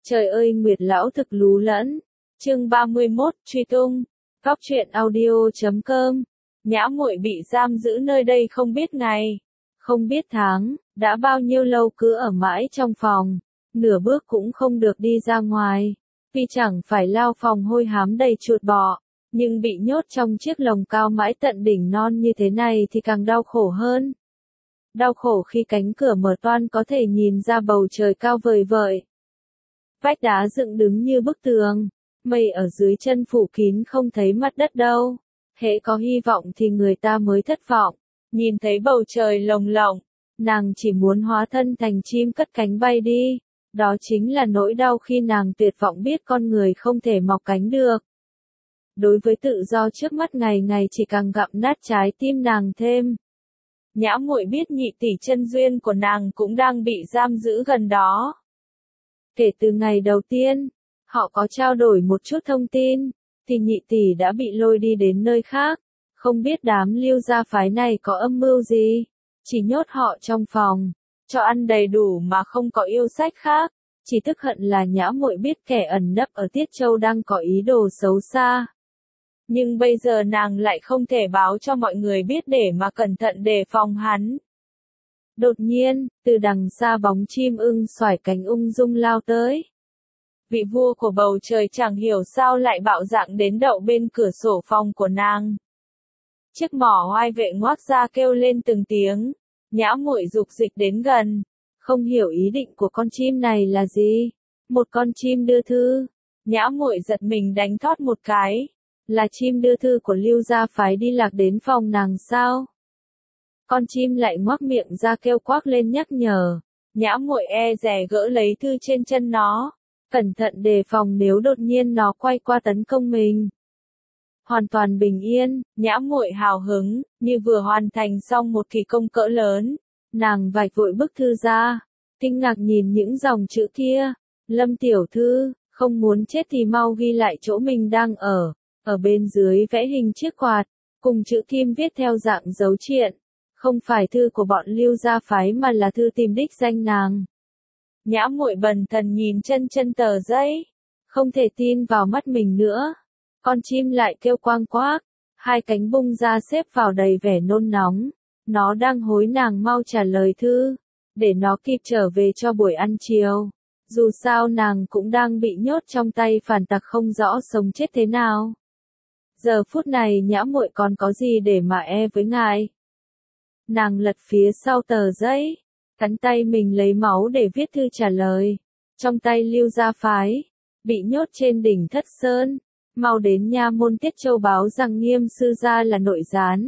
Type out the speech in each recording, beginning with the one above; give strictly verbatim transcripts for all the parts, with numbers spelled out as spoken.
Trời ơi Nguyệt lão thực lú lẫn. Chương ba mươi mốt, truy tung. Góc truyện audio chấm com. Nhã muội bị giam giữ nơi đây không biết ngày, không biết tháng, đã bao nhiêu lâu cứ ở mãi trong phòng, nửa bước cũng không được đi ra ngoài. Vì chẳng phải lao phòng hôi hám đầy chuột bọ, nhưng bị nhốt trong chiếc lồng cao mãi tận đỉnh non như thế này thì càng đau khổ hơn. Đau khổ khi cánh cửa mở toang có thể nhìn ra bầu trời cao vời vợi. Vách đá dựng đứng như bức tường, mây ở dưới chân phủ kín không thấy mặt đất đâu. Hễ có hy vọng thì người ta mới thất vọng. Nhìn thấy bầu trời lồng lộng, nàng chỉ muốn hóa thân thành chim cất cánh bay đi. Đó chính là nỗi đau khi nàng tuyệt vọng biết con người không thể mọc cánh được. Đối với tự do trước mắt ngày ngày chỉ càng gặm nát trái tim nàng thêm. Nhã muội biết nhị tỷ chân duyên của nàng cũng đang bị giam giữ gần đó. Kể từ ngày đầu tiên, họ có trao đổi một chút thông tin, thì nhị tỷ đã bị lôi đi đến nơi khác. Không biết đám Lưu gia phái này có âm mưu gì, chỉ nhốt họ trong phòng, cho ăn đầy đủ mà không có yêu sách khác. Chỉ tức hận là Nhã muội biết kẻ ẩn nấp ở Tiết Châu đang có ý đồ xấu xa. Nhưng bây giờ nàng lại không thể báo cho mọi người biết để mà cẩn thận đề phòng hắn. Đột nhiên, từ đằng xa bóng chim ưng xoải cánh ung dung lao tới. Vị vua của bầu trời chẳng hiểu sao lại bạo dạn đến đậu bên cửa sổ phòng của nàng. Chiếc mỏ oai vệ ngoác ra kêu lên từng tiếng. Nhã muội dục dịch đến gần, không hiểu ý định của con chim này là gì. Một con chim đưa thư. Nhã muội giật mình đánh thót một cái. Là chim đưa thư của Lưu gia phái đi lạc đến phòng nàng sao? Con chim lại ngoác miệng ra kêu quác lên nhắc nhở. Nhã muội e dè gỡ lấy thư trên chân nó, cẩn thận đề phòng nếu đột nhiên nó quay qua tấn công mình. Hoàn toàn bình yên, Nhã muội hào hứng, như vừa hoàn thành xong một kỳ công cỡ lớn. Nàng vạch vội bức thư ra, kinh ngạc nhìn những dòng chữ kia. Lâm tiểu thư, không muốn chết thì mau ghi lại chỗ mình đang ở. Ở bên dưới vẽ hình chiếc quạt, cùng chữ kim viết theo dạng dấu triện. Không phải thư của bọn Lưu gia phái mà là thư tìm đích danh nàng. Nhã muội bần thần nhìn chân chân tờ giấy, không thể tin vào mắt mình nữa. Con chim lại kêu quang quác, hai cánh bung ra xếp vào đầy vẻ nôn nóng. Nó đang hối nàng mau trả lời thư, để nó kịp trở về cho buổi ăn chiều. Dù sao nàng cũng đang bị nhốt trong tay phản tặc không rõ sống chết thế nào. Giờ phút này Nhã muội còn có gì để mà e với ngài? Nàng lật phía sau tờ giấy, cắn tay mình lấy máu để viết thư trả lời. Trong tay Lưu gia phái, bị nhốt trên đỉnh Thất Sơn, mau đến nha môn Tiết Châu báo rằng Nghiêm sư gia là nội gián.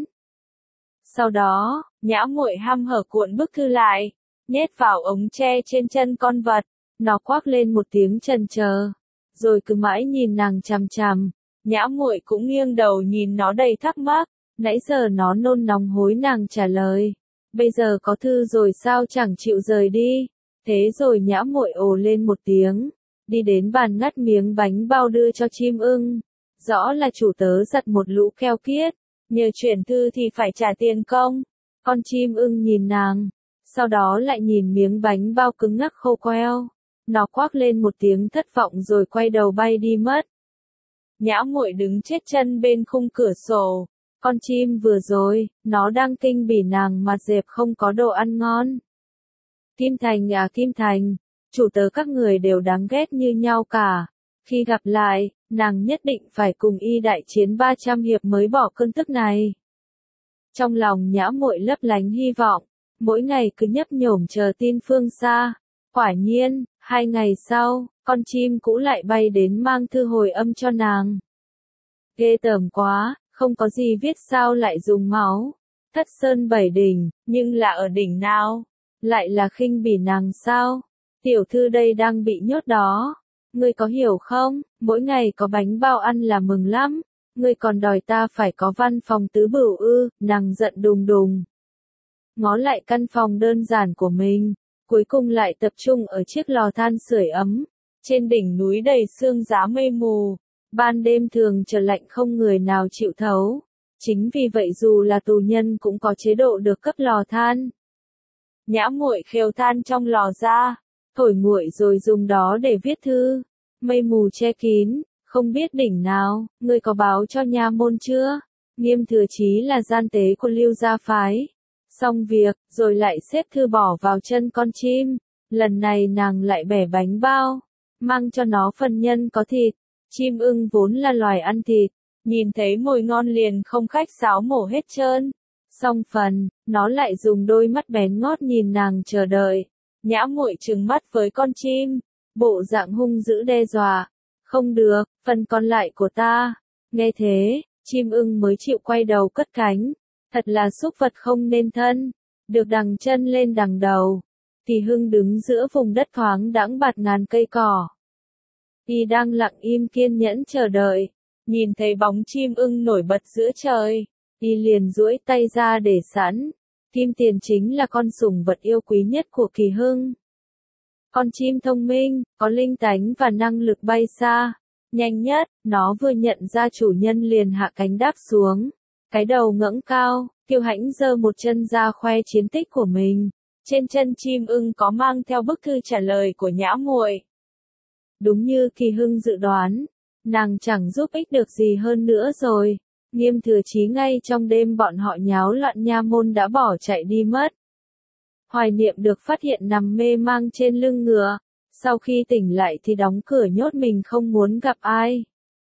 Sau đó, Nhã muội hăm hở cuộn bức thư lại, nhét vào ống tre trên chân con vật. Nó quác lên một tiếng chần chờ, rồi cứ mãi nhìn nàng chằm chằm. Nhã muội cũng nghiêng đầu nhìn nó đầy thắc mắc. Nãy giờ nó nôn nóng hối nàng trả lời, bây giờ có thư rồi sao chẳng chịu rời đi. Thế rồi Nhã muội ồ lên một tiếng, đi đến bàn ngắt miếng bánh bao đưa cho chim ưng. Rõ là chủ tớ giật một lũ keo kiết, nhờ chuyển thư thì phải trả tiền công. Con chim ưng nhìn nàng, sau đó lại nhìn miếng bánh bao cứng ngắc khô queo. Nó quác lên một tiếng thất vọng rồi quay đầu bay đi mất. Nhã muội đứng chết chân bên khung cửa sổ. Con chim vừa rồi, nó đang kinh bỉ nàng mặt dẹp không có đồ ăn ngon. Kim Thành à Kim Thành, chủ tớ các người đều đáng ghét như nhau cả. Khi gặp lại, nàng nhất định phải cùng y đại chiến ba trăm hiệp mới bỏ cơn tức này. Trong lòng Nhã muội lấp lánh hy vọng, mỗi ngày cứ nhấp nhổm chờ tin phương xa. Quả nhiên, hai ngày sau, con chim cũ lại bay đến mang thư hồi âm cho nàng. Ghê tởm quá. Không có gì viết sao lại dùng máu. Thất Sơn bảy đỉnh, nhưng là ở đỉnh nào? Lại là khinh bỉ nàng sao? Tiểu thư đây đang bị nhốt đó. Ngươi có hiểu không? Mỗi ngày có bánh bao ăn là mừng lắm. Ngươi còn đòi ta phải có văn phòng tứ bửu ư? Nàng giận đùng đùng. Ngó lại căn phòng đơn giản của mình, cuối cùng lại tập trung ở chiếc lò than sưởi ấm. Trên đỉnh núi đầy sương giá mây mù. Ban đêm thường trời lạnh không người nào chịu thấu. Chính vì vậy dù là tù nhân cũng có chế độ được cấp lò than. Nhã muội khều than trong lò ra, thổi nguội rồi dùng đó để viết thư. Mây mù che kín, không biết đỉnh nào, ngươi có báo cho nha môn chưa? Nghiêm Thừa Chí là gian tế của Lưu gia phái. Xong việc, rồi lại xếp thư bỏ vào chân con chim. Lần này nàng lại bẻ bánh bao, mang cho nó phần nhân có thịt. Chim ưng vốn là loài ăn thịt, nhìn thấy mồi ngon liền không khách sáo mổ hết trơn. Xong phần, nó lại dùng đôi mắt bén ngót nhìn nàng chờ đợi. Nhã Muội trừng mắt với con chim, bộ dạng hung dữ đe dọa. Không được, phần còn lại của ta. Nghe thế, chim ưng mới chịu quay đầu cất cánh. Thật là súc vật không nên thân, được đằng chân lên đằng đầu. Thì Hưng đứng giữa vùng đất thoáng đãng bạt ngàn cây cỏ. Y đang lặng im kiên nhẫn chờ đợi, nhìn thấy bóng chim ưng nổi bật giữa trời, Y liền duỗi tay ra để sẵn. Kim Tiền chính là con sủng vật yêu quý nhất của Kỳ Hưng. Con chim thông minh, có linh tánh và năng lực bay xa. Nhanh nhất, nó vừa nhận ra chủ nhân liền hạ cánh đáp xuống. Cái đầu ngẩng cao, kiêu hãnh giơ một chân ra khoe chiến tích của mình. Trên chân chim ưng có mang theo bức thư trả lời của Nhã Muội. Đúng như Kỳ Hưng dự đoán, nàng chẳng giúp ích được gì hơn nữa rồi. Nghiêm Thừa Chí ngay trong đêm bọn họ nháo loạn nha môn đã bỏ chạy đi mất. Hoài Niệm được phát hiện nằm mê mang trên lưng ngựa, sau khi tỉnh lại thì đóng cửa nhốt mình không muốn gặp ai.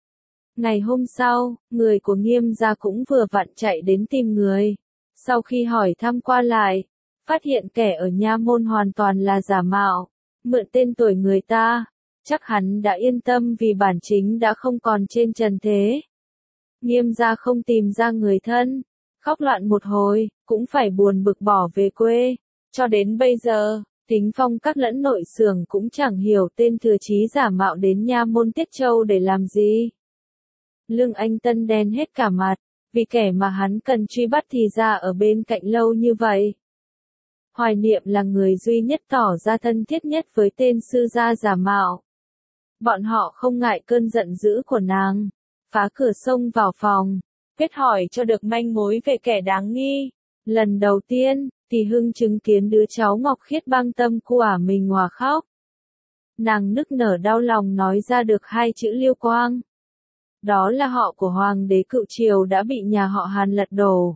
Ngày hôm sau, người của Nghiêm gia cũng vừa vặn chạy đến tìm người. Sau khi hỏi thăm qua lại, phát hiện kẻ ở nha môn hoàn toàn là giả mạo, mượn tên tuổi người ta. Chắc hắn đã yên tâm vì bản chính đã không còn trên trần thế. Nghiêm gia không tìm ra người thân, khóc loạn một hồi, cũng phải buồn bực bỏ về quê. Cho đến bây giờ, Tính Phong các lẫn nội xưởng cũng chẳng hiểu tên Thừa Chí giả mạo đến nha môn Tiết Châu để làm gì. Lương Anh Tân đen hết cả mặt, vì kẻ mà hắn cần truy bắt thì ra ở bên cạnh lâu như vậy. Hoài Niệm là người duy nhất tỏ ra thân thiết nhất với tên sư gia giả mạo. Bọn họ không ngại cơn giận dữ của nàng, phá cửa xông vào phòng, kết hỏi cho được manh mối về kẻ đáng nghi. Lần đầu tiên, Kỳ Hưng chứng kiến đứa cháu ngọc khiết băng tâm của ả mình hòa khóc. Nàng nức nở đau lòng nói ra được hai chữ Liêu Quang. Đó là họ của hoàng đế cựu triều đã bị nhà họ Hàn lật đổ.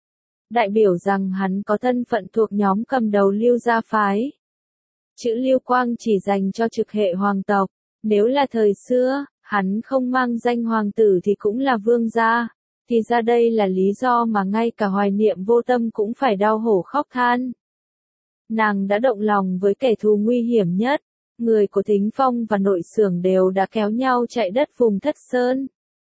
Đại biểu rằng hắn có thân phận thuộc nhóm cầm đầu Liêu gia phái. Chữ Liêu Quang chỉ dành cho trực hệ hoàng tộc, nếu là thời xưa, hắn không mang danh hoàng tử thì cũng là vương gia. Thì ra đây là lý do mà ngay cả Hoài Niệm vô tâm cũng phải đau hổ khóc than. Nàng đã động lòng với kẻ thù nguy hiểm nhất, người của Thính Phong và nội xưởng đều đã kéo nhau chạy đất vùng Thất Sơn.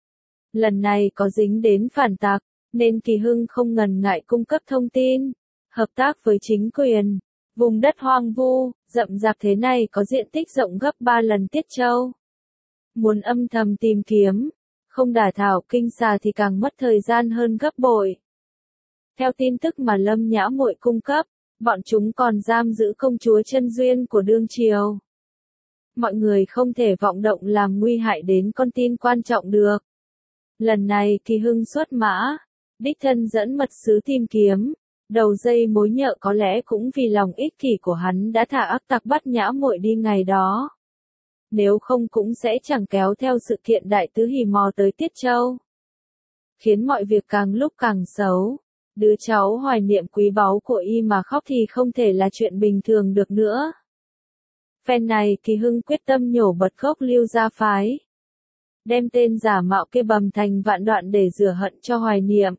Lần này có dính đến phản tặc, nên Kỳ Hưng không ngần ngại cung cấp thông tin, hợp tác với chính quyền. Vùng đất hoang vu, rậm rạp thế này có diện tích rộng gấp ba lần Tiết Châu. Muốn âm thầm tìm kiếm, không đả thảo kinh xà thì càng mất thời gian hơn gấp bội. Theo tin tức mà Lâm Nhã Muội cung cấp, bọn chúng còn giam giữ công chúa Chân Duyên của đương triều. Mọi người không thể vọng động làm nguy hại đến con tin quan trọng được. Lần này Kỳ Hưng xuất mã, đích thân dẫn mật sứ tìm kiếm. Đầu dây mối nhợ có lẽ cũng vì lòng ích kỷ của hắn đã thả ác tặc bắt Nhã Muội đi ngày đó. Nếu không cũng sẽ chẳng kéo theo sự kiện đại tứ hỉ mò tới Tiết Châu. Khiến mọi việc càng lúc càng xấu. Đứa cháu Hoài Niệm quý báu của y mà khóc thì không thể là chuyện bình thường được nữa. Phen này Kỳ Hưng quyết tâm nhổ bật gốc Lưu gia phái. Đem tên giả mạo kia bầm thành vạn đoạn để rửa hận cho Hoài Niệm.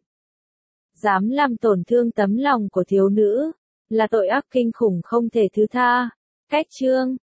Dám làm tổn thương tấm lòng của thiếu nữ, là tội ác kinh khủng không thể thứ tha. Cách chương